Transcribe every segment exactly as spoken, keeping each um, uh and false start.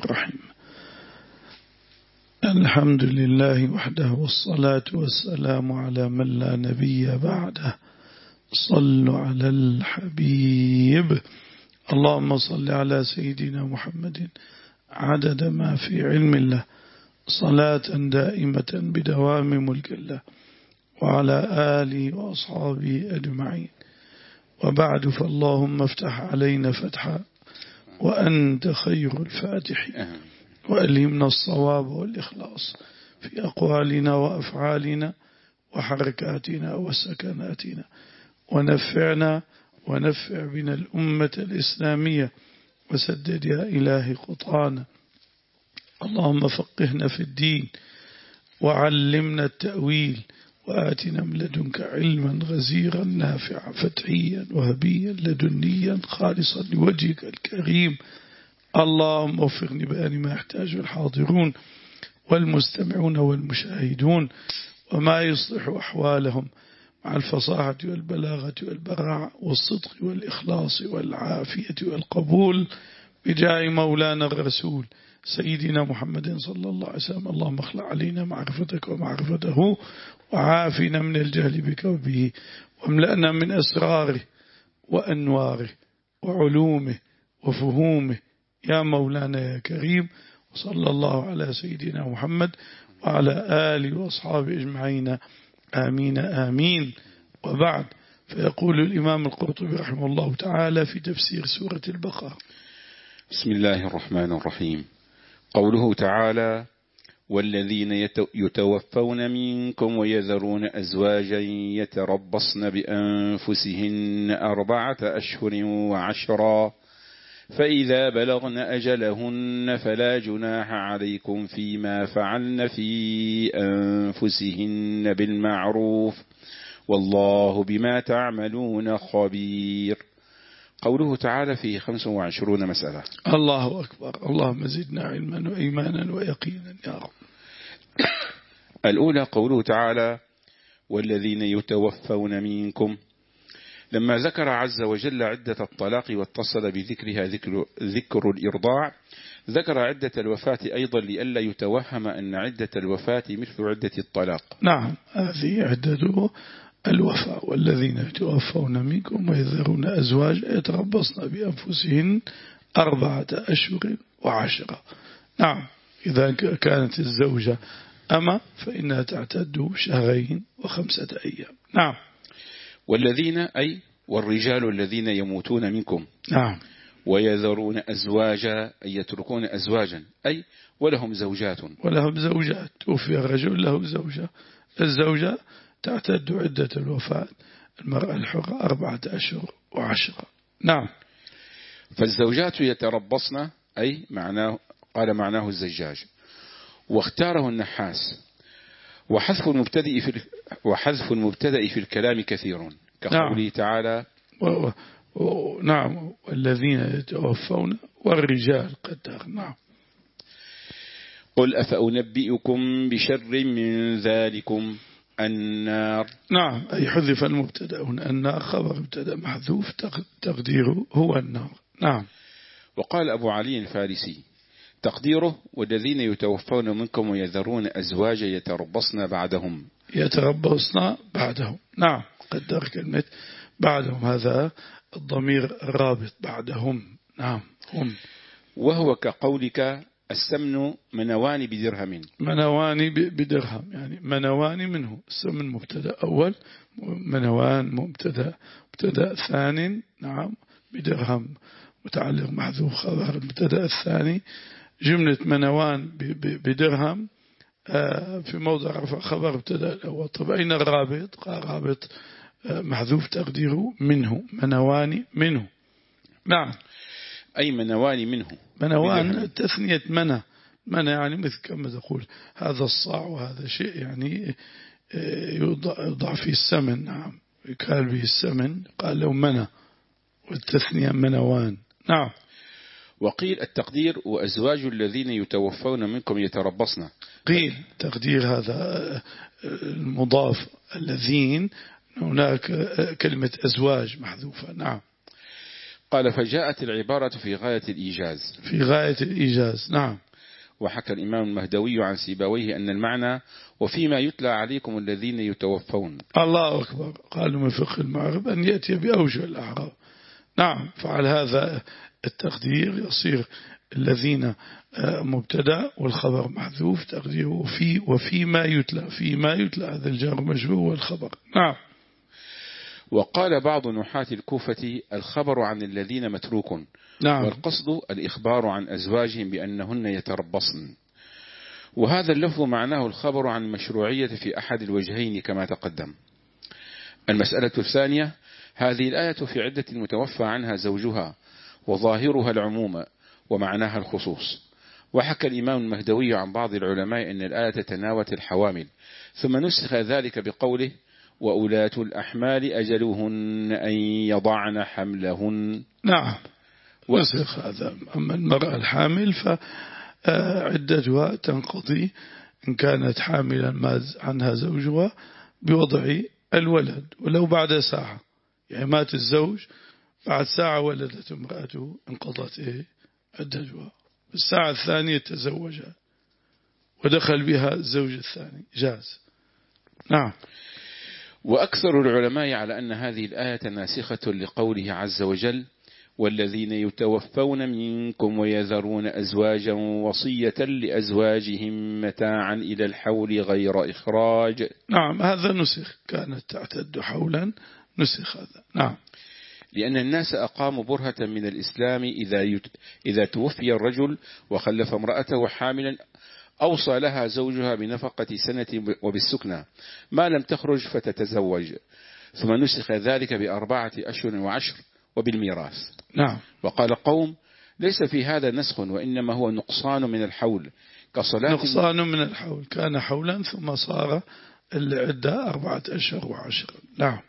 الرحيم. الحمد لله وحده والصلاة والسلام على من لا نبي بعده. صلوا على الحبيب. اللهم صل على سيدنا محمد عدد ما في علم الله، صلاة دائمة بدوام ملك الله، وعلى آله وأصحابه أجمعين. وبعد، فاللهم افتح علينا فتحا وأنت خير الفاتحين، وألهمنا الصواب والإخلاص في أقوالنا وأفعالنا وحركاتنا وسكناتنا، ونفعنا ونفع بنا الأمة الإسلامية، وسدد يا إلهي خطانا. اللهم فقهنا في الدين وعلمنا التأويل، وآتنا من لدنك علما غزيرا نافعا فتحيا وهبيا لدنيا خالصا لوجهك الكريم. اللهم وفقني بأن ما يحتاج الحاضرون والمستمعون والمشاهدون، وما يصلح أحوالهم مع الفصاحة والبلاغة والبراعة والصدق والإخلاص والعافية والقبول، بجاه مولانا الرسول سيدنا محمد صلى الله عليه وسلم. اللهم اخلع علينا معرفتك ومعرفته، وعافنا من الجهل بك وبه، واملأنا من أسراره وأنواره وعلومه وفهومه يا مولانا يا كريم. وصلى الله على سيدنا محمد وعلى آله وأصحابه أجمعين، آمين آمين. وبعد، فيقول الإمام القرطبي رحمه الله تعالى في تفسير سورة البقرة: بسم الله الرحمن الرحيم. قوله تعالى: والذين يتوفون منكم ويذرون أزواجا يتربصن بأنفسهن أربعة أشهر وعشرا، فإذا بلغن أجلهن فلا جناح عليكم فيما فعلن في أنفسهن بالمعروف، والله بما تعملون خبير. قوله تعالى فيه خمس وعشرون مسألة. الله أكبر. اللهم زدنا علما وإيمانا ويقينا يا رب. الأولى قوله تعالى: والذين يتوفون منكم. لما ذكر عز وجل عدة الطلاق واتصل بذكرها ذكر, ذكر الإرضاع، ذكر عدة الوفاة أيضا لئلا يتوهم أن عدة الوفاة مثل عدة الطلاق. نعم، هذه عدة الوفاة. والذين يتوفون منكم ويذرون أزواج يتربصن بأنفسهن أربعة أشهر وعشرة. نعم، إذا كانت الزوجة أما فإنها تعتد شهرين وخمسة أيام. نعم. والذين أي والرجال الذين يموتون منكم. نعم. ويذرون أزواجا أي يتركون أزواجا أي ولهم زوجات. ولهم زوجات. توفي الرجل له زوجة، الزوجة تعتد عدة الوفاة المرأة الحرة أربعة أشهر وعشرة. نعم. فالزوجات يتربصن أي معناه، قال معناه الزجاج، واختاره النحاس. وحذف المبتدئ في وحذف المبتدئ في الكلام كثير، كقوله نعم. تعالى: و... و... نعم، والذين يتوفون والرجال قدر. نعم. قل أفأنبئكم بشر من ذلكم النار. نعم، أي حذف المبتدأ هنا، النار خبر مبتدأ محذوف تقديره هو النار. نعم. وقال أبو علي الفارسي تقديره: والذين يتوفون منكم ويذرون أزواج يتربصن بعدهم. يتربصن بعدهم. نعم، قدر كلمة بعدهم، هذا الضمير الرابط بعدهم. نعم، هم. وهو كقولك: السمن منوان بدرهم. منوان بدرهم، يعني منوان منه. السمن مبتدا أول، منوان مبتدا مبتدا ثاني. نعم، بدرهم متعلق محذوف خبر المبتدا الثاني. جملة منوان بدرهم في موضع رفع خبر مبتدا الأول. طب أين الرابط؟ قال رابط محذوف تقديره منه، منوان منه. نعم، أي منوان منه. منوان تثنية منى. منى يعني مثل كما تقول هذا الصاع وهذا شيء، يعني يوضع فيه السمن. نعم، يكال به السمن، قال له منى، والتثنية منوان. نعم. وقيل التقدير: وأزواج الذين يتوفون منكم يتربصن. قيل تقدير هذا المضاف الذين، هناك كلمة أزواج محذوفة. نعم. قال فجاءت العبارة في غاية الإيجاز في غاية الإيجاز. نعم. وحكى الإمام المهدوي عن سيبويه أن المعنى وفيما يتلى عليكم الذين يتوفون. الله أكبر. قالوا من فقه المعرب أن يأتي بأوجه الأعراب. نعم. فعلى هذا التقدير يصير الذين مبتدأ والخبر محذوف تقديره في وفيما يتلى. فيما يتلى هذا الجار مجرور والخبر. نعم. وقال بعض نحاة الكوفة الخبر عن الذين متروك. نعم. والقصد الإخبار عن أزواجهم بأنهن يتربصن. وهذا اللفظ معناه الخبر عن المشروعية في أحد الوجهين كما تقدم. المسألة الثانية هذه الآية في عدة المتوفى عنها زوجها وظاهرها العموم ومعناها الخصوص. وحكى الإمام المهدوي عن بعض العلماء أن الآية تناولت الحوامل ثم نسخ ذلك بقوله وأولاة الأحمال أجلهن أن يضعن حملهن. نعم. نسخ هذا. أما المرأة الحامل فعدتها تنقضي إن كانت حاملا ما عنها زوجها بوضع الولد ولو بعد ساعة. يعني مات الزوج بعد ساعة ولدت امرأته انقضت إيه عدتها. الساعة الثانية تزوجها ودخل بها الزوج الثاني جاز. نعم. وأكثر العلماء على أن هذه الآية ناسخة لقوله عز وجل والذين يتوفون منكم ويذرون أزواجا وصية لأزواجهم متاعا إلى الحول غير إخراج. نعم. هذا نسخ. كانت تعتد حولا نسخ هذا. نعم. لأن الناس أقاموا برهة من الإسلام إذا يت... إذا توفي الرجل وخلف امرأته حاملا أوصى لها زوجها بنفقة سنة وبالسكنة ما لم تخرج فتتزوج. ثم نسخ ذلك بأربعة أشهر وعشر وبالميراث. نعم. وقال قوم ليس في هذا نسخ وإنما هو نقصان من الحول كصلاة نقصان من الحول. كان حولا ثم صار العدة أربعة أشهر وعشر. نعم.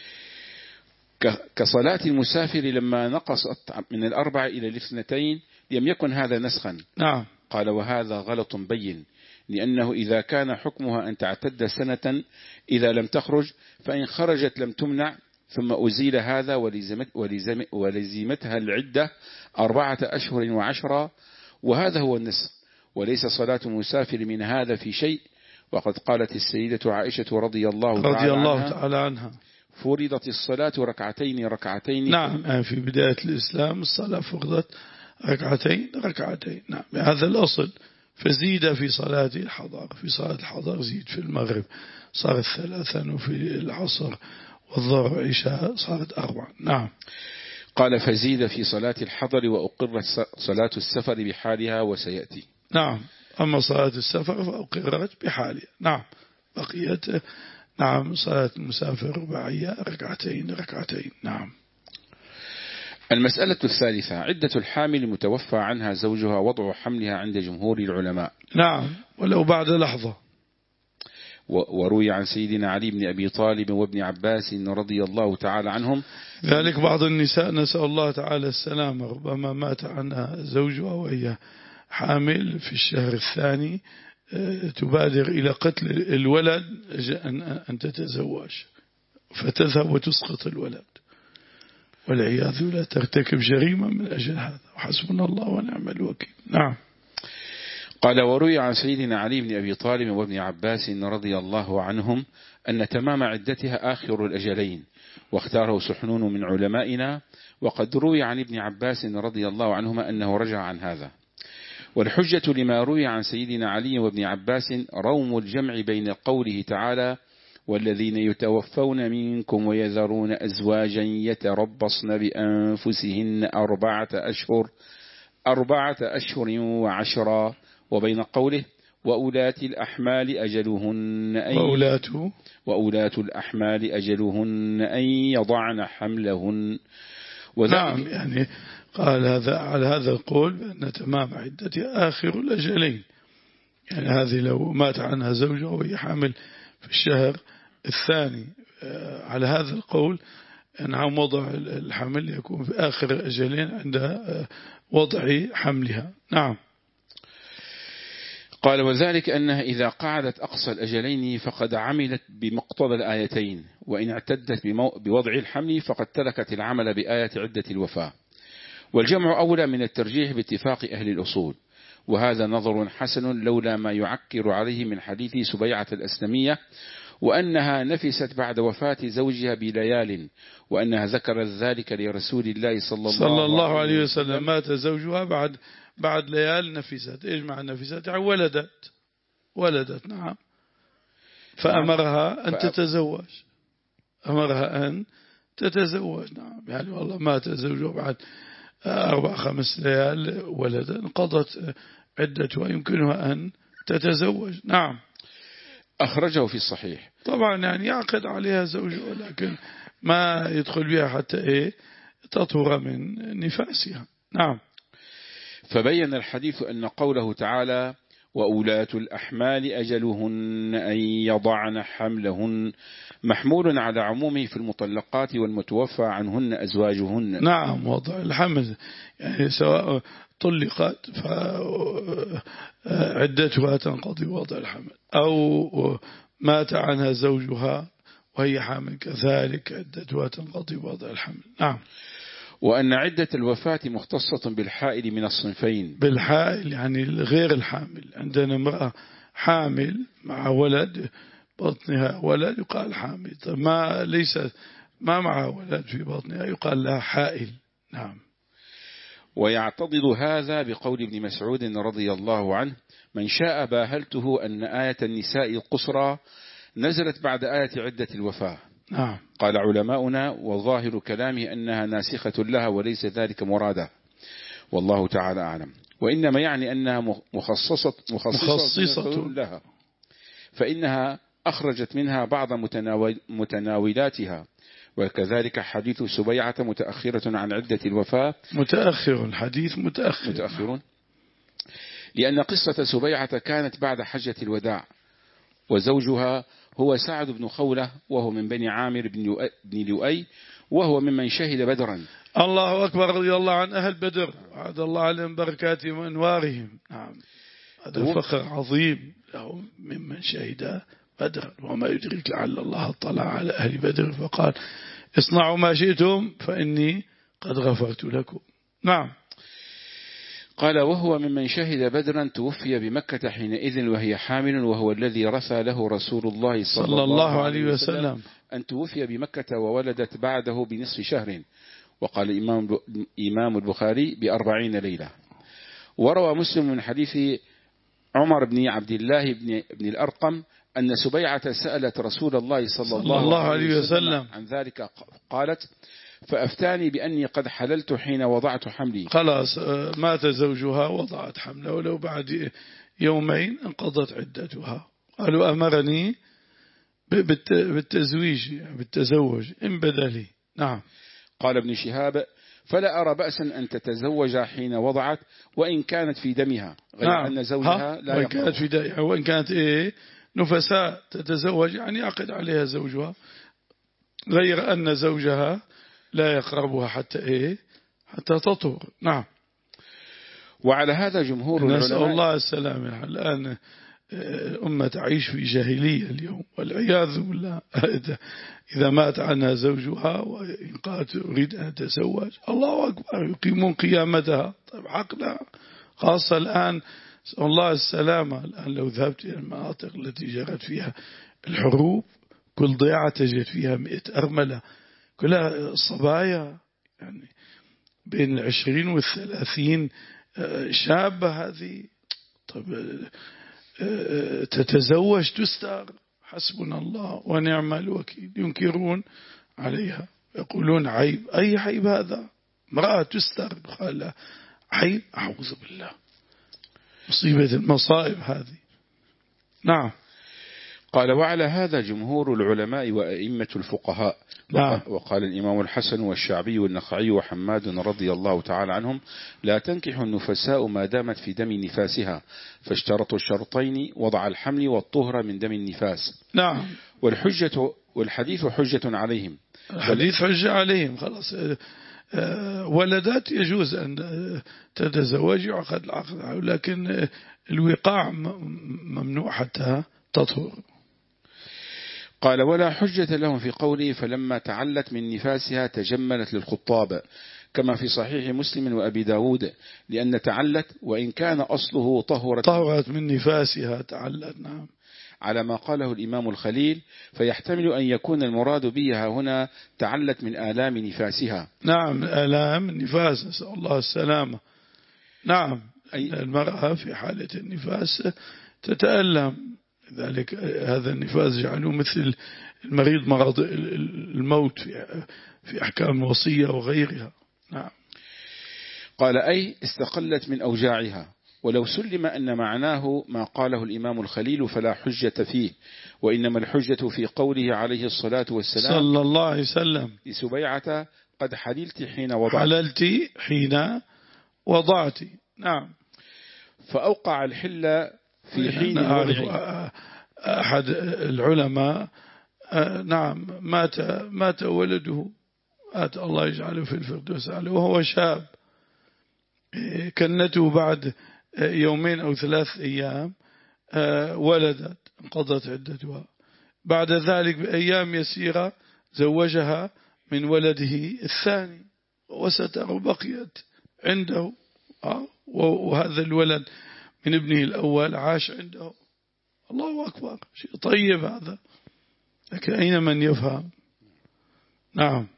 كصلاة المسافر لما نقصت من الأربع إلى الاثنتين لم يكن هذا نسخا. نعم. قال وهذا غلط بين لأنه إذا كان حكمها أن تعتد سنة إذا لم تخرج فإن خرجت لم تمنع ثم أزيل هذا ولزمت ولزمت ولزمتها العدة أربعة أشهر وعشرة وهذا هو النسخ وليس صلاة المسافر من هذا في شيء. وقد قالت السيدة عائشة رضي الله, رضي تعالى, الله عنها تعالى عنها فرضت الصلاة ركعتين ركعتين. نعم. في بداية الإسلام الصلاة فرضت ركعتين ركعتين. نعم. هذا الأصل. فزيد في صلاة الحضر. في صلاة الحضر زيد. في المغرب صارت ثلاثا وفي العصر والظهر عشاء صارت أربعا. نعم. قال فزيد في صلاة الحضر وأقرت صلاة السفر بحالها وسيأتي. نعم. أما صلاة السفر فأقرت بحالها. نعم. بقيت نعم صلاة المسافر رباعية ركعتين ركعتين. نعم. المسألة الثالثة عدة الحامل المتوفى عنها زوجها وضع حملها عند جمهور العلماء. نعم. ولو بعد لحظة. وروي عن سيدنا علي بن أبي طالب وابن عباس رضي الله تعالى عنهم ذلك بعض النساء نسأل الله تعالى السلامة ربما مات عنها زوجها وهي حامل في الشهر الثاني تبادر إلى قتل الولد أن تتزوج فتذهب وتسقط الولد والعياذ لا ترتكب جريمة من أجل هذا وحسبنا الله ونعم الوكيل. نعم. قال وروي عن سيدنا علي بن أبي طالب وابن عباس رضي الله عنهم أن تمام عدتها آخر الأجلين واختاره سحنون من علمائنا. وقد روي عن ابن عباس رضي الله عنهما أنه رجع عن هذا. والحجة لما روي عن سيدنا علي وابن عباس روم الجمع بين قوله تعالى والذين يتوفون منكم ويذرون أزواجا يتربصن بأنفسهن أربعة أشهر أربعة أشهر وعشرا وبين قوله وأولاة الأحمال أجلهن أن وأولاة وأولاة الأحمال أجلهن أن يضعن حملهن. نعم. يعني قال هذا على هذا القول بأن تمام عدتها آخر الأجلين. يعني هذه لو مات عنها زوجها وهي حامل في الشهر الثاني على هذا القول نعم وضع الحمل يكون في آخر الأجلين عند وضع حملها. نعم. قال وذلك أنها إذا قعدت أقصى الأجلين فقد عملت بمقتضى الآيتين وإن اعتدت بوضع الحمل فقد تركت العمل بآية عدة الوفاة. والجمع أولى من الترجيح باتفاق أهل الأصول، وهذا نظر حسن لولا ما يعكر عليه من حديث سبيعة الأسلمية، وأنها نفست بعد وفاة زوجها بليال، وأنها ذكرت ذلك لرسول الله صلى الله, صلى الله عليه وسلم. مات زوجها بعد بعد ليال نفست. إيش معنى نفست؟ يعني ولدت ولدت نعم. فأمرها أن تتزوج، أمرها أن تتزوج نعم. يعني والله مات زوجها بعد أربع خمس ليال ولدا، انقضت عدتها، يمكنها أن تتزوج نعم. أخرجه في الصحيح. طبعا يعني يعقد عليها زوجها، لكن ما يدخل بها حتى إيه تطهر من نفاسها نعم. فبين الحديث أن قوله تعالى وأولاة الأحمال أجلهن أن يضعن حملهن محمول على عمومه في المطلقات والمتوفى عنهن أزواجهن. نعم، وضع الحمل يعني سواء طلقت فعدتها تنقضي وضع الحمل، أو مات عنها زوجها وهي حامل كذلك عدتها تنقضي وضع الحمل نعم. وأن عدة الوفاة مختصة بالحائل من الصنفين. بالحائل يعني غير الحامل. عندنا امرأة حامل مع ولد بطنها ولد يقال حامل، ما ليس ما معها ولد في بطنها يقال لها حائل نعم. ويعتضد هذا بقول ابن مسعود رضي الله عنه من شاء باهلته أن آية النساء القصرى نزلت بعد آية عدة الوفاة نعم. قال علماؤنا وظاهر كلامه أنها ناسخة لها وليس ذلك مراده، والله تعالى أعلم. وإنما يعني أنها مخصصة, مخصصة, مخصصة لها، فإنها أخرجت منها بعض متناول متناولاتها، وكذلك حديث سبيعة متأخرة عن عدة الوفاة. متأخر الحديث متأخر متأخرون لأن قصة سبيعة كانت بعد حجة الوداع، وزوجها هو سعد بن خولة وهو من بني عامر بن لؤي وهو ممن شهد بدرا. الله أكبر، رضي الله عن أهل بدر، عاد الله عليهم بركاتهم وأنوارهم نعم. هذا فخر عظيم له ممن شهد بدرا، وما يدرك لعل الله اطلع على أهل بدر فقال اصنعوا ما شئتم فإني قد غفرت لكم نعم. قال وهو ممن شهد بدرا توفي بمكة حينئذ وهي حامل، وهو الذي رثى له رسول الله صلى, صلى الله عليه وسلم أن توفي بمكة وولدت بعده بنصف شهر. وقال الإمام البخاري بأربعين ليلة. وروى مسلم من حديث عمر بن عبد الله بن, بن الأرقم أن سبيعة سألت رسول الله صلى, صلى الله, الله عليه وسلم عن ذلك قالت فأفتاني بأني قد حللت حين وضعت حملي. خلاص مات زوجها وضعت حمله، ولو بعد يومين انقضت عدتها. قالوا أمرني بالتزويج بالتزوج إن بدلي نعم. قال ابن شهاب فلا أرى بأسا أن تتزوج حين وضعت وإن كانت في دمها، غير نعم. أن زوجها لا وإن كانت في دمها، وإن كانت إيه نفساء تتزوج يعني يعقد عليها زوجها، غير أن زوجها لا يقربها حتى إيه حتى تطهر نعم. وعلى هذا جمهور العلماء. نسأل الله السلامة. الآن الأمة تعيش في جاهلية اليوم والعياذ بالله. إذا مات عنها زوجها وإن قالت أريد أن أتزوج الله أكبر يقيمون قيامتها. طيب عقلها خاصة الآن نسأل الله السلامة. الآن لو ذهبت إلى المناطق التي جرت فيها الحروب كل ضيعة تجد فيها مئة أرملة كلها صبايا يعني بين العشرين والثلاثين شابة هذه. طيب تتزوج تستر حسبنا الله ونعم الوكيل. ينكرون عليها يقولون عيب. أي عيب هذا؟ امرأة تستر قال عيب؟ أعوذ بالله، مصيبة المصائب هذه نعم. قال وعلى هذا جمهور العلماء وأئمة الفقهاء. نعم. وقال الإمام الحسن والشعبي والنخعي وحماد رضي الله تعالى عنهم لا تنكح النفساء ما دامت في دم نفاسها، فاشترطوا الشرطين وضع الحمل والطهر من دم النفاس. نعم. والحجة والحديث حجة عليهم. الحديث حجة عليهم خلاص. ولدت يجوز أن تتزوج يعقد العقد، لكن الوقاع ممنوع حتى تطهر. قال ولا حجة لهم في قوله فلما تعلت من نفاسها تجملت للخطاب، كما في صحيح مسلم وأبي داود، لأن تعلت وإن كان أصله طهرت طهرت من نفاسها تعلت. نعم، على ما قاله الإمام الخليل، فيحتمل أن يكون المراد بها هنا تعلت من آلام نفاسها. نعم، آلام النفاس، نسأل الله السلامة. نعم، أي المرأة في حالة النفاس تتألم، ذلك هذا النفاس جعله مثل المريض مرض الموت في أحكام الوصية وغيرها. نعم. قال أي استقلت من أوجاعها، ولو سلم أن معناه ما قاله الإمام الخليل فلا حجة فيه، وإنما الحجة في قوله عليه الصلاة والسلام صلى الله عليه وسلم لسبيعة قد حللت حين وضعت حللت حين وضعت. نعم. فأوقع الحل في حين الوضع. أحد العلماء نعم مات مات ولده، مات الله يجعله في الفردوس عليه وهو شاب، كنته بعد يومين أو ثلاث أيام ولدت، انقضت عدتها. بعد ذلك بأيام يسيرة زوجها من ولده الثاني وستر بقيت عنده، وهذا الولد من ابنه الأول عاش عنده. الله أكبر، شيء طيب هذا، لكن أين من يفهم؟ نعم.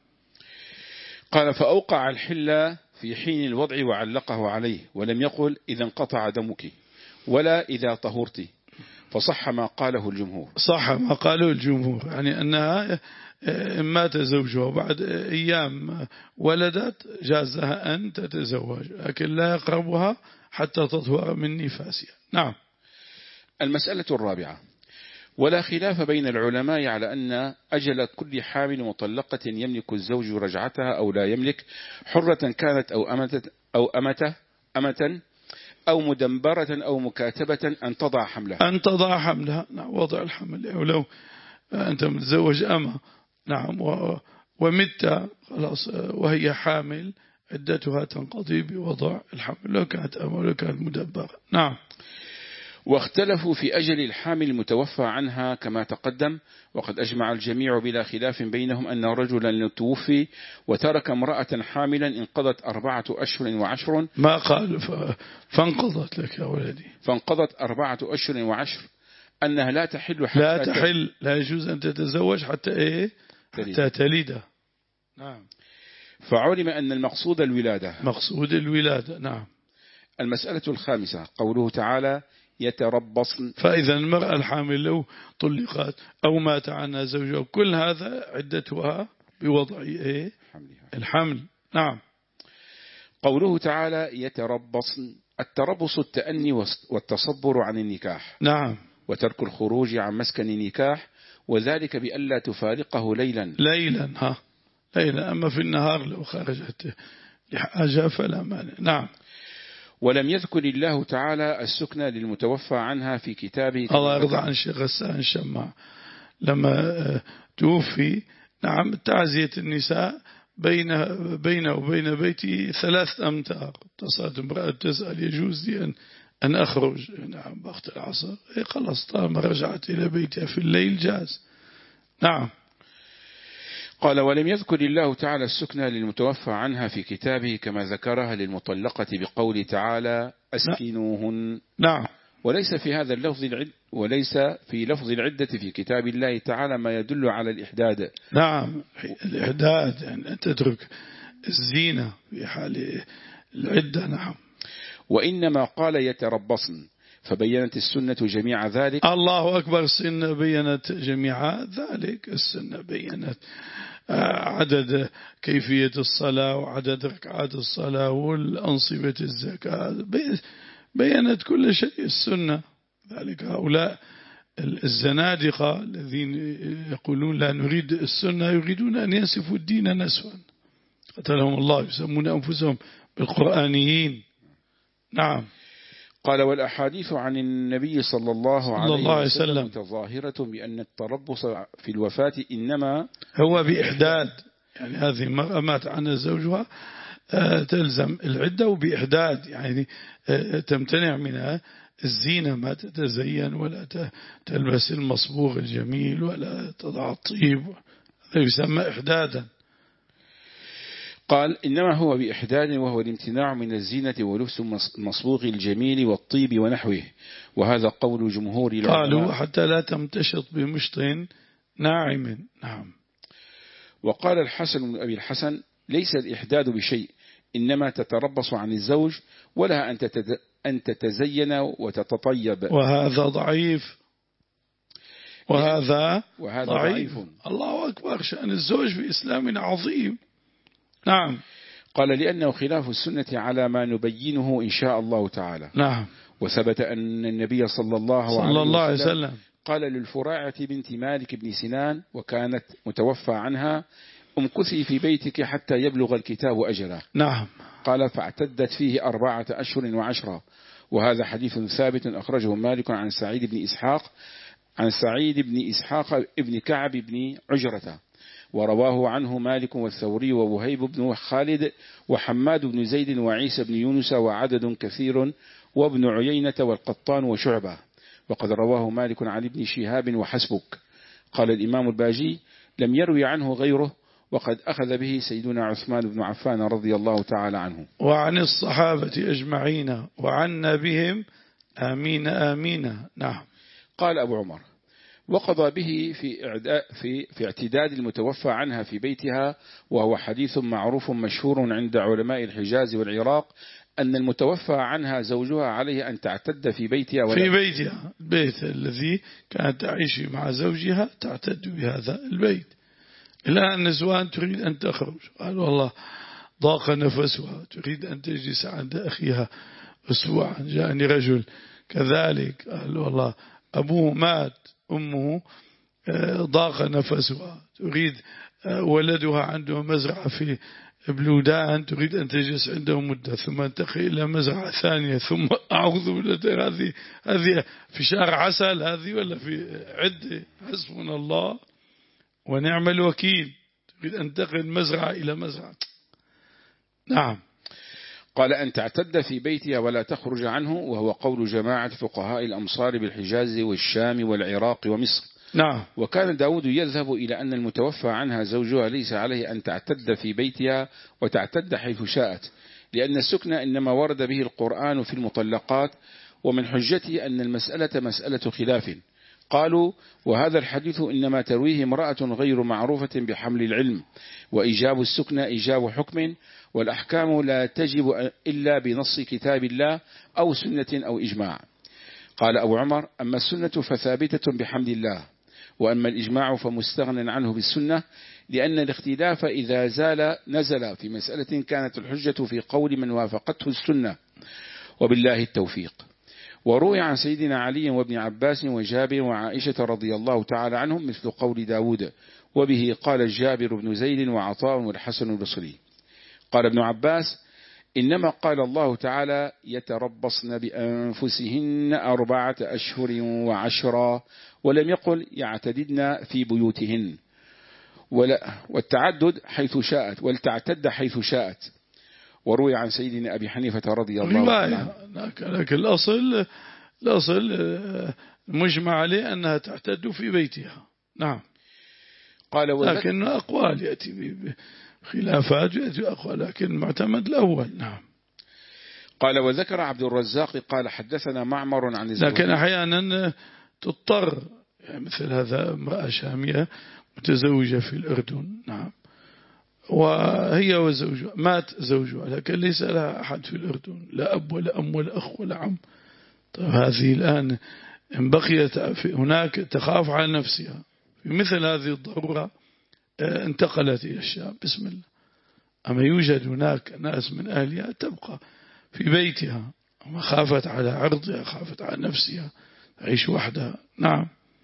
قال فأوقع الحل في حين الوضع وعلقه عليه، ولم يقل إذا انقطع دمك ولا إذا طهرت، فصح ما قاله الجمهور. صح ما قاله الجمهور، يعني أنها مات زوجها بعد أيام ولدت جازها أن تتزوج، لكن لا يقربها حتى تطهر من نفاسها. نعم. المسألة الرابعة: ولا خلاف بين العلماء على أن أجل كل حامل مطلقة يملك الزوج رجعتها أو لا يملك، حرة كانت أو أمة أو أمته أمة أو مدنبرة أو مكاتبة، أن تضع حملها. أن تضع حملها. نعم، وضع الحمل. ولو أنت متزوج أمة نعم ومت خلاص وهي حامل، عدتها تنقضي بوضع الحمل لو كانت أمة ولو كانت مدبرة. نعم. واختلفوا في أجل الحامل المتوفى عنها كما تقدم، وقد أجمع الجميع بلا خلاف بينهم أن رجلا توفي وترك امرأة حاملا انقضت أربعة أشهر وعشر. ما قال فانقضت لك يا ولدي، فانقضت أربعة أشهر وعشر، أنها لا تحل حتى لا تحل، لا يجوز أن تتزوج حتى إيه حتى تلد. نعم. فعلم أن المقصود الولادة. مقصود الولادة. نعم. المسألة الخامسة: قوله تعالى يتربصن. فإذا المرأة الحامل لو طلقت أو مات عنها زوجها كل هذا عدتها بوضع إيه الحمل. نعم. قوله تعالى يتربصن: التربص التأني والتصبر عن النكاح. نعم. وترك الخروج عن مسكن النكاح، وذلك بألا تفارقه ليلا. ليلا ها ليلا، أما في النهار لو خرجت لحاجة فلا مانع. نعم. ولم يذكر الله تعالى السكن للمتوفى عنها في كتابه. الله يرضى عن الشيخ غسان الشماع لما توفي نعم تعزية النساء بين بينه وبين بيتي ثلاث أمتار. اتصلت امرأة تسأل يجوز لي أن أن أخرج نعم وقت العصر؟ إيه خلاص طالما رجعت إلى بيتها في الليل جاز. نعم. قال ولم يذكر الله تعالى السكنى للمتوفى عنها في كتابه كما ذكرها للمطلقة بقول تعالى أسكنوهن. نعم. وليس في هذا اللفظ العد وليس في لفظ العدة في كتاب الله تعالى ما يدل على الإحداد. نعم. الإحداد يعني أن تترك الزينة في حال العدة. نعم. وإنما قال يتربصن، فبينت السنة جميع ذلك. الله أكبر. السنة بينت جميع ذلك. السنة بينت عدد كيفية الصلاة وعدد ركعات الصلاة والأنصبة الزكاة، بينت كل شيء السنة. ذلك هؤلاء الزنادقة الذين يقولون لا نريد السنة يريدون أن ينسفوا الدين نسفا، قتلهم الله، يسمون أنفسهم بالقرآنيين. نعم. قال والأحاديث عن النبي صلى الله عليه, الله عليه وسلم, وسلم متظاهرة بأن التربص في الوفاة إنما هو بإحداد، يعني هذه المرأة مات عنها زوجها تلزم العدة وبإحداد، يعني تمتنع منها الزينة، ما تتزين ولا تلبس المصبوغ الجميل ولا تضع الطيب، هذا يسمى إحدادا. قال إنما هو بإحداد وهو الامتناع من الزينة ولبس المصبوغ الجميل والطيب ونحوه، وهذا قول جمهور العلماء. قالوا حتى لا تمتشط بمشط ناعم. نعم. وقال الحسن بن أبي الحسن ليس الإحداد بشيء، إنما تتربص عن الزوج ولها أن تتزين وتتطيب. وهذا ضعيف، وهذا, وهذا ضعيف. ضعيف. الله أكبر، شأن الزوج في إسلامنا عظيم. نعم. قال لأنه خلاف السنة على ما نبينه إن شاء الله تعالى. نعم. وثبت أن النبي صلى الله, صلى الله عليه وسلم, وسلم قال للفراعة بنت مالك بن سنان وكانت متوفى عنها: امكثي في بيتك حتى يبلغ الكتاب أجله. نعم. قال فاعتدت فيه أربعة أشهر وعشرة. وهذا حديث ثابت أخرجه مالك عن سعيد بن إسحاق عن سعيد بن إسحاق ابن كعب بن عجرة، ورواه عنه مالك والثوري ووهيب بن خالد وحماد بن زيد وعيسى بن يونس وعدد كثير وابن عيينة والقطان وشعبة، وقد رواه مالك عن ابن شهاب وحسبك. قال الإمام الباجي: لم يروي عنه غيره، وقد أخذ به سيدنا عثمان بن عفان رضي الله تعالى عنه. وعن الصحابة أجمعين وعنا بهم آمين آمين. نعم. قال أبو عمر: وقضى به في, في, في اعتداد المتوفى عنها في بيتها، وهو حديث معروف مشهور عند علماء الحجاز والعراق أن المتوفى عنها زوجها عليه أن تعتد في بيتها ولا في بيتها، البيت الذي كانت تعيش مع زوجها تعتد بهذا البيت. إلا النسوان تريد أن تخرج، قال والله ضاق نفسها، تريد أن تجلس عند أخيها أسبوعا. جاءني رجل كذلك، قال والله أبوه مات، أمه ضاق نفسها، تريد ولدها عنده مزرعة في بلودان، تريد أن تجلس عنده مدة ثم انتقل إلى مزرعة ثانية، ثم أعوذ بالله، هذه هذه في شهر عسل هذه ولا في عدة؟ حسبنا الله ونعم الوكيل، تريد أن تنتقل مزرعة إلى مزرعة. نعم. قال أن تعتد في بيتها ولا تخرج عنه، وهو قول جماعة فقهاء الأمصار بالحجاز والشام والعراق ومصر. نعم. وكان داود يذهب إلى أن المتوفى عنها زوجها ليس عليه أن تعتد في بيتها وتعتد حيث شاءت، لأن السكن إنما ورد به القرآن في المطلقات، ومن حجته أن المسألة مسألة خلاف. قالوا: وهذا الحديث إنما ترويه امرأة غير معروفة بحمل العلم، وإيجاب السكن إيجاب حكم، والأحكام لا تجب إلا بنص كتاب الله أو سنة أو إجماع. قال أبو عمر: أما السنة فثابتة بحمد الله، وأما الإجماع فمستغنى عنه بالسنة، لأن الاختلاف إذا زال نزل في مسألة كانت الحجة في قول من وافقته السنة، وبالله التوفيق. وروي عن سيدنا علي وابن عباس وجابر وعائشة رضي الله تعالى عنهم مثل قول داود، وبه قال جابر بن زيد وعطاء والحسن البصري. قال ابن عباس: إنما قال الله تعالى: يتربصن بأنفسهن أربعة أشهر وعشرا، ولم يقل يعتددن في بيوتهن، ولا والتعدد حيث شاءت ولتعتد حيث شاءت. وروي عن سيدنا أبي حنيفة رضي الله عنه. لكن الأصل الأصل مجمع عليه أنها تعتد في بيتها. نعم. قال لكن أقوال يأتي بخلافات يأتي أقوال، لكن معتمد الأول. نعم. قال وذكر عبد الرزاق قال حدثنا معمر عن الزهري. لكن أحيانا تضطر، يعني مثل هذا امرأة شامية متزوجة في الأردن، نعم، وهي وزوجها مات زوجها، لكن ليس لها أحد في الأردن، لا أب ولا أم ولا أخ ولا عم. طيب هذه الآن إن بقيت هناك تخاف على نفسها، في مثل هذه الضرورة انتقلت إلى الشام، بسم الله. أما يوجد هناك ناس من أهلها تبقى في بيتها، أما خافت على عرضها، خافت على نفسها، تعيش وحدها. نعم.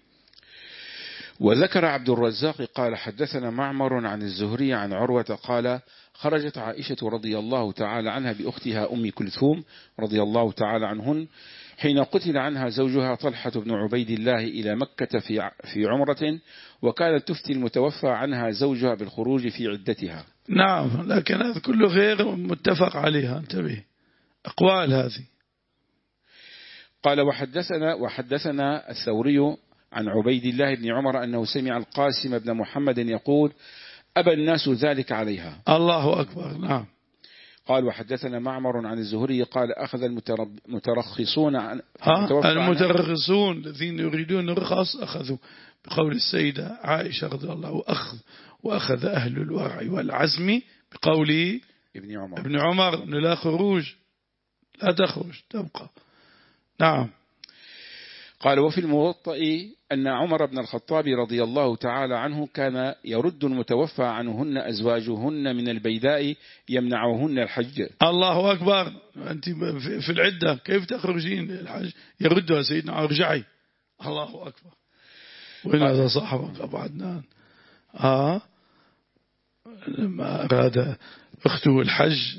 وذكر عبد الرزاق قال حدثنا معمر عن الزهري عن عروة قال خرجت عائشة رضي الله تعالى عنها بأختها أم كلثوم رضي الله تعالى عنهن حين قتل عنها زوجها طلحة بن عبيد الله إلى مكة في في عمرة، وكانت تفتي المتوفى عنها زوجها بالخروج في عدتها. نعم، لكن هذا كله غير متفق عليها، انتبه أقوال هذه. قال وحدثنا وحدثنا الثوري عن عبيد الله بن عمر أنه سمع القاسم بن محمد يقول أبى الناس ذلك عليها. الله أكبر. نعم. قال وحدثنا معمر عن الزهري قال أخذ المترخصون عن المترخصون الذين يريدون الرخص أخذوا بقول السيدة عائشة رضي الله عنها، وأخذ أهل الورع والعزم بقول ابن عمر ابن عمر لا خروج، لا تخرج تبقى. نعم. قال وفي الموطأ أن عمر بن الخطاب رضي الله تعالى عنه كان يرد المتوفى عنهن أزواجهن من البيداء يمنعهن الحج. الله أكبر. أنت في العدة كيف تخرجين الحج؟ يردها سيدنا ارجعي. الله أكبر. وين هذا صاحبك أبو عدنان؟ آه لما أراد أخته الحج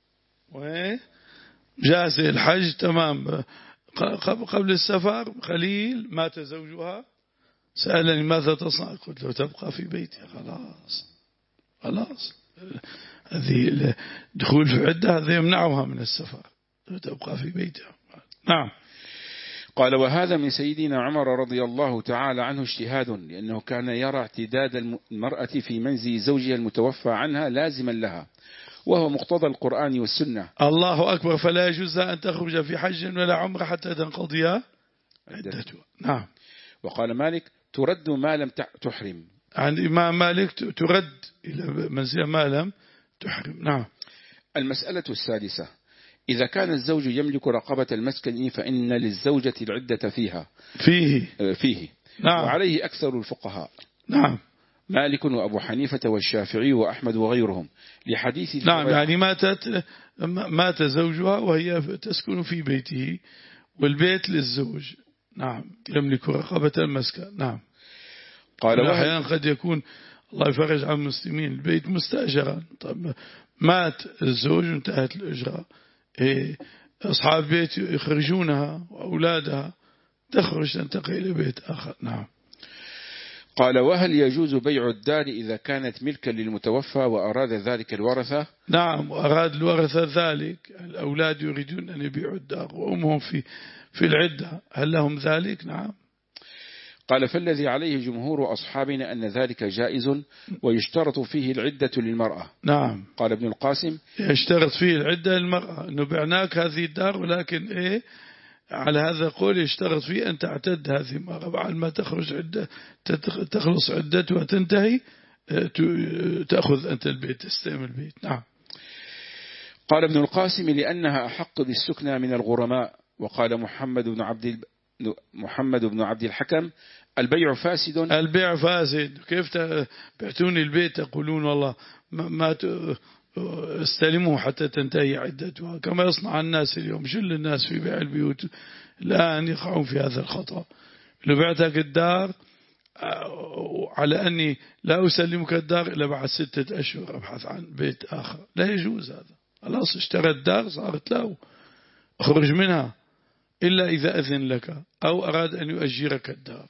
وجاز الحج تمام قبل السفر قليل مات زوجها، سألني ماذا تصنع؟ قلت له تبقى في بيتها. خلاص خلاص هذه الدخول في عدة هذا يمنعها من السفر، تبقى في بيتها. نعم. قال وهذا من سيدنا عمر رضي الله تعالى عنه اجتهاد، لأنه كان يرى اعتداد المرأة في منزل زوجها المتوفى عنها لازما لها، وهو مقتضى القرآن والسنة. الله أكبر. فلا يجوز أن تخرج في حج ولا عمره حتى تنقضي عدتها. نعم. وقال مالك ترد ما لم تحرم. عن الإمام مالك ترد إلى منزل ما لم تحرم. نعم. المسألة السادسة إذا كان الزوج يملك رقبة المسكن فإن للزوجة العدة فيها فيه فيه نعم. وعليه أكثر الفقهاء. نعم. مالك وأبو حنيفة والشافعي وأحمد وغيرهم لحديث. نعم. يعني ماتت مات زوجها وهي تسكن في بيته والبيت للزوج. نعم. يملك رقبة المسكن. نعم. قال أحيانا قد يكون الله يفرج عن المسلمين البيت مستأجرا. طب مات الزوج وانتهت الأجرة، إيه أصحاب بيت يخرجونها وأولادها تخرج تنتقل إلى بيت آخر. نعم. قال وهل يجوز بيع الدار إذا كانت ملكا للمتوفى وأراد ذلك الورثة؟ نعم. وأراد الورثة ذلك، الأولاد يريدون أن يبيعوا الدار وأمهم في في العدة، هل لهم ذلك؟ نعم. قال فالذي عليه جمهور أصحابنا أن ذلك جائز ويشترط فيه العدة للمرأة. نعم. قال ابن القاسم يشترط فيه العدة للمرأة، أنه بعناك هذه الدار ولكن إيه على هذا القول يشترط فيه أن تعتد هذه المرأة بعد ما تخرج عدة تخلص عدتها وتنتهي تأخذ أنت البيت تستلم البيت. نعم. قال ابن القاسم لأنها أحق بالسكنى من الغرماء. وقال محمد بن عبد محمد بن عبد الحكم البيع فاسد. البيع فاسد. كيف بعتوني البيت تقولون والله ما استلموه حتى تنتهي عدتها، كما يصنع الناس اليوم. جل الناس في بيع البيوت الآن يقعون في هذا الخطأ. لو بعتك الدار على أني لا أسلمك الدار إلا بعد ستة أشهر أبحث عن بيت آخر، لا يجوز هذا. خلاص اشترى الدار صارت له، اخرج منها إلا إذا أذن لك أو أراد أن يؤجرك الدار.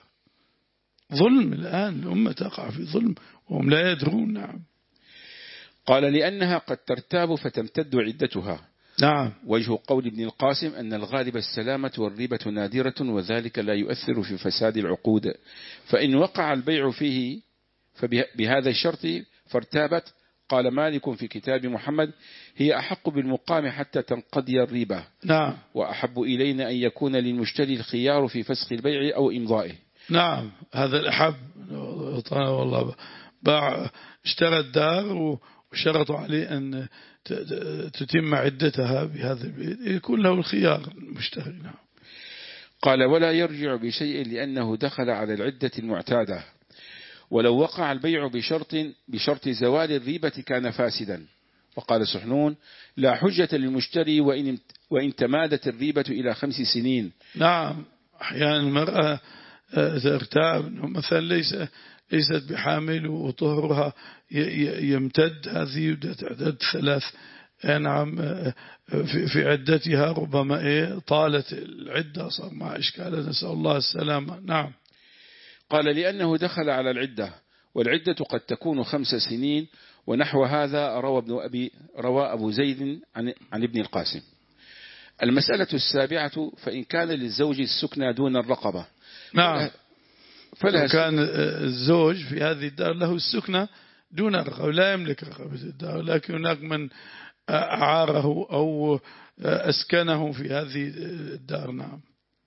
ظلم الآن الأمة تقع في ظلم وهم لا يدرون. نعم. قال لأنها قد ترتاب فتمتد عدتها. نعم. وجه قول ابن القاسم أن الغالب السلامة والريبة نادرة وذلك لا يؤثر في فساد العقود، فإن وقع البيع فيه فبهذا الشرط فارتابت. قال مالك في كتاب محمد هي أحق بالمقام حتى تنقضي الريبة. نعم. وأحب إلينا أن يكون للمشتري الخيار في فسخ البيع أو إمضائه. نعم. هذا الأحب. والله باع اشترى الدار وشرطوا عليه أن تتم عدتها بهذا البيت يكون له الخيار المشتري. نعم. قال ولا يرجع بشيء لأنه دخل على العدة المعتادة، ولو وقع البيع بشرط بشرط زوال الريبة كان فاسدا. وقال سحنون لا حجة للمشتري وإن, وإن تمادت الريبة إلى خمس سنين. نعم. أحيانا المرأة ترتاب مثلا ليس ليست بحامل وطهرها يمتد، هذه تعدد ثلاث. نعم. في عدتها ربما إيه طالت العدة صار مع إشكال، نسأل الله السلامة. نعم. قال لأنه دخل على العدة والعدة قد تكون خمس سنين، ونحو هذا روى ابن أبي روى أبو زيد عن, عن ابن القاسم. المسألة السابعة فإن كان للزوج السكنى دون الرقبة. نعم. فلا كان الزوج في هذه الدار له السكنى دون رقبة، لا يملك رقبة الدار، لكن هناك من أعاره أو أسكنه في هذه الدار. نعم.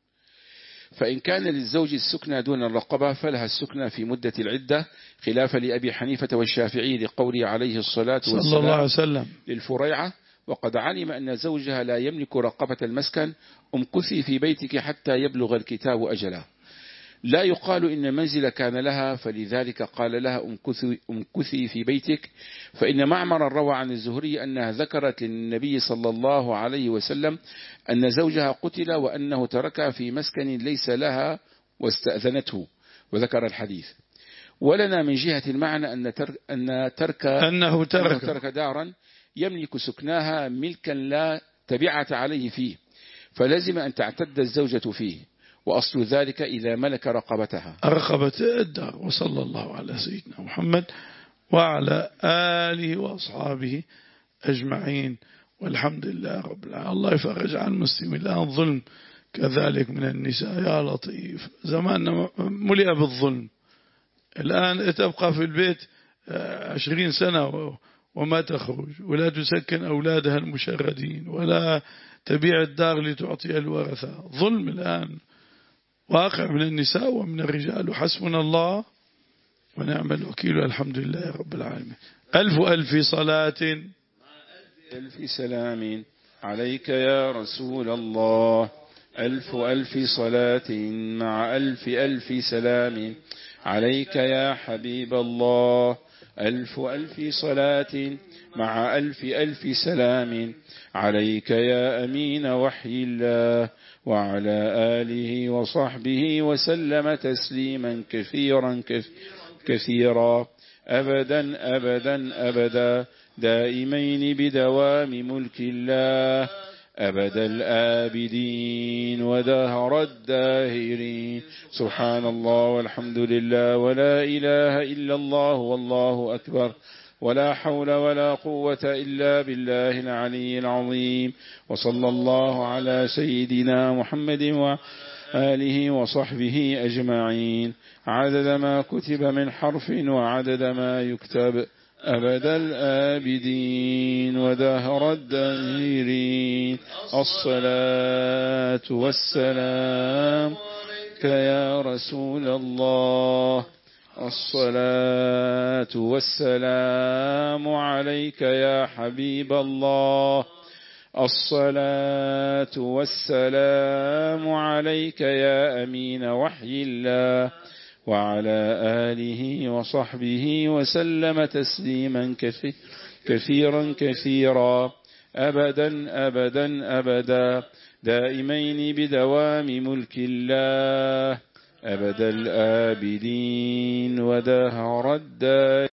فإن كان للزوج السكنى دون الرقبة فلها السكنى في مدة العدة، خلافا لأبي حنيفة والشافعي لقوله عليه الصلاة والسلام صلى الله عليه وسلم للفريعة: وقد علم أن زوجها لا يملك رقبة المسكن، امكثي في بيتك حتى يبلغ الكتاب أجله. لا يقال إن المنزل كان لها، فلذلك قال لها امكثي في بيتك. فإن معمر روى عن الزهري أنها ذكرت للنبي صلى الله عليه وسلم أن زوجها قتل وأنه تركها في مسكن ليس لها واستأذنته، وذكر الحديث. ولنا من جهة المعنى أن ترك, أن ترك, أنه ترك, أنه ترك دارا يملك سكناها ملكا لا تبعة عليه فيه، فلازم أن تعتد الزوجة فيه، وأصل ذلك إذا ملك رقبتها رقبة الدار. وصلى الله على سيدنا محمد وعلى آله وأصحابه أجمعين، والحمد لله رب العالمين. الله يفرج عن المسلمين. الآن ظلم كذلك من النساء، يا لطيف، زماننا ملئ بالظلم. الآن تبقى في البيت عشرين سنة وما تخرج، ولا تسكن أولادها المشردين، ولا تبيع الدار لتعطي الورثة. ظلم الآن واقع من النساء ومن الرجال، وحسبنا الله ونعم الوكيل، والحمد لله رب العالمين. ألف ألف صلاة ألف سلام عليك يا رسول الله، ألف ألف صلاة مع ألف ألف سلام عليك يا حبيب الله، ألف ألف صلاة مع ألف ألف سلام عليك يا أمين وحي الله، وعلى آله وصحبه وسلم تسليما كثيرا كثيرا أبدا أبدا أبدا، دائمين بدوام ملك الله، أبد الآبدين ودهر الداهرين. سبحان الله والحمد لله ولا إله إلا الله والله أكبر، ولا حول ولا قوة إلا بالله العلي العظيم. وصلى الله على سيدنا محمد وآله وصحبه أجمعين، عدد ما كتب من حرف وعدد ما يكتب، أبد الآبدين ودهر الداهرين. الصلاة والسلام يا رسول الله، الصلاة والسلام عليك يا حبيب الله، الصلاة والسلام عليك يا أمين وحي الله، وعلى آله وصحبه وسلم تسليما كثيرا كثيرا أبدا أبدا أبدا، دائمين بدوام ملك الله، أبد الآبدين ودهر الدائمين.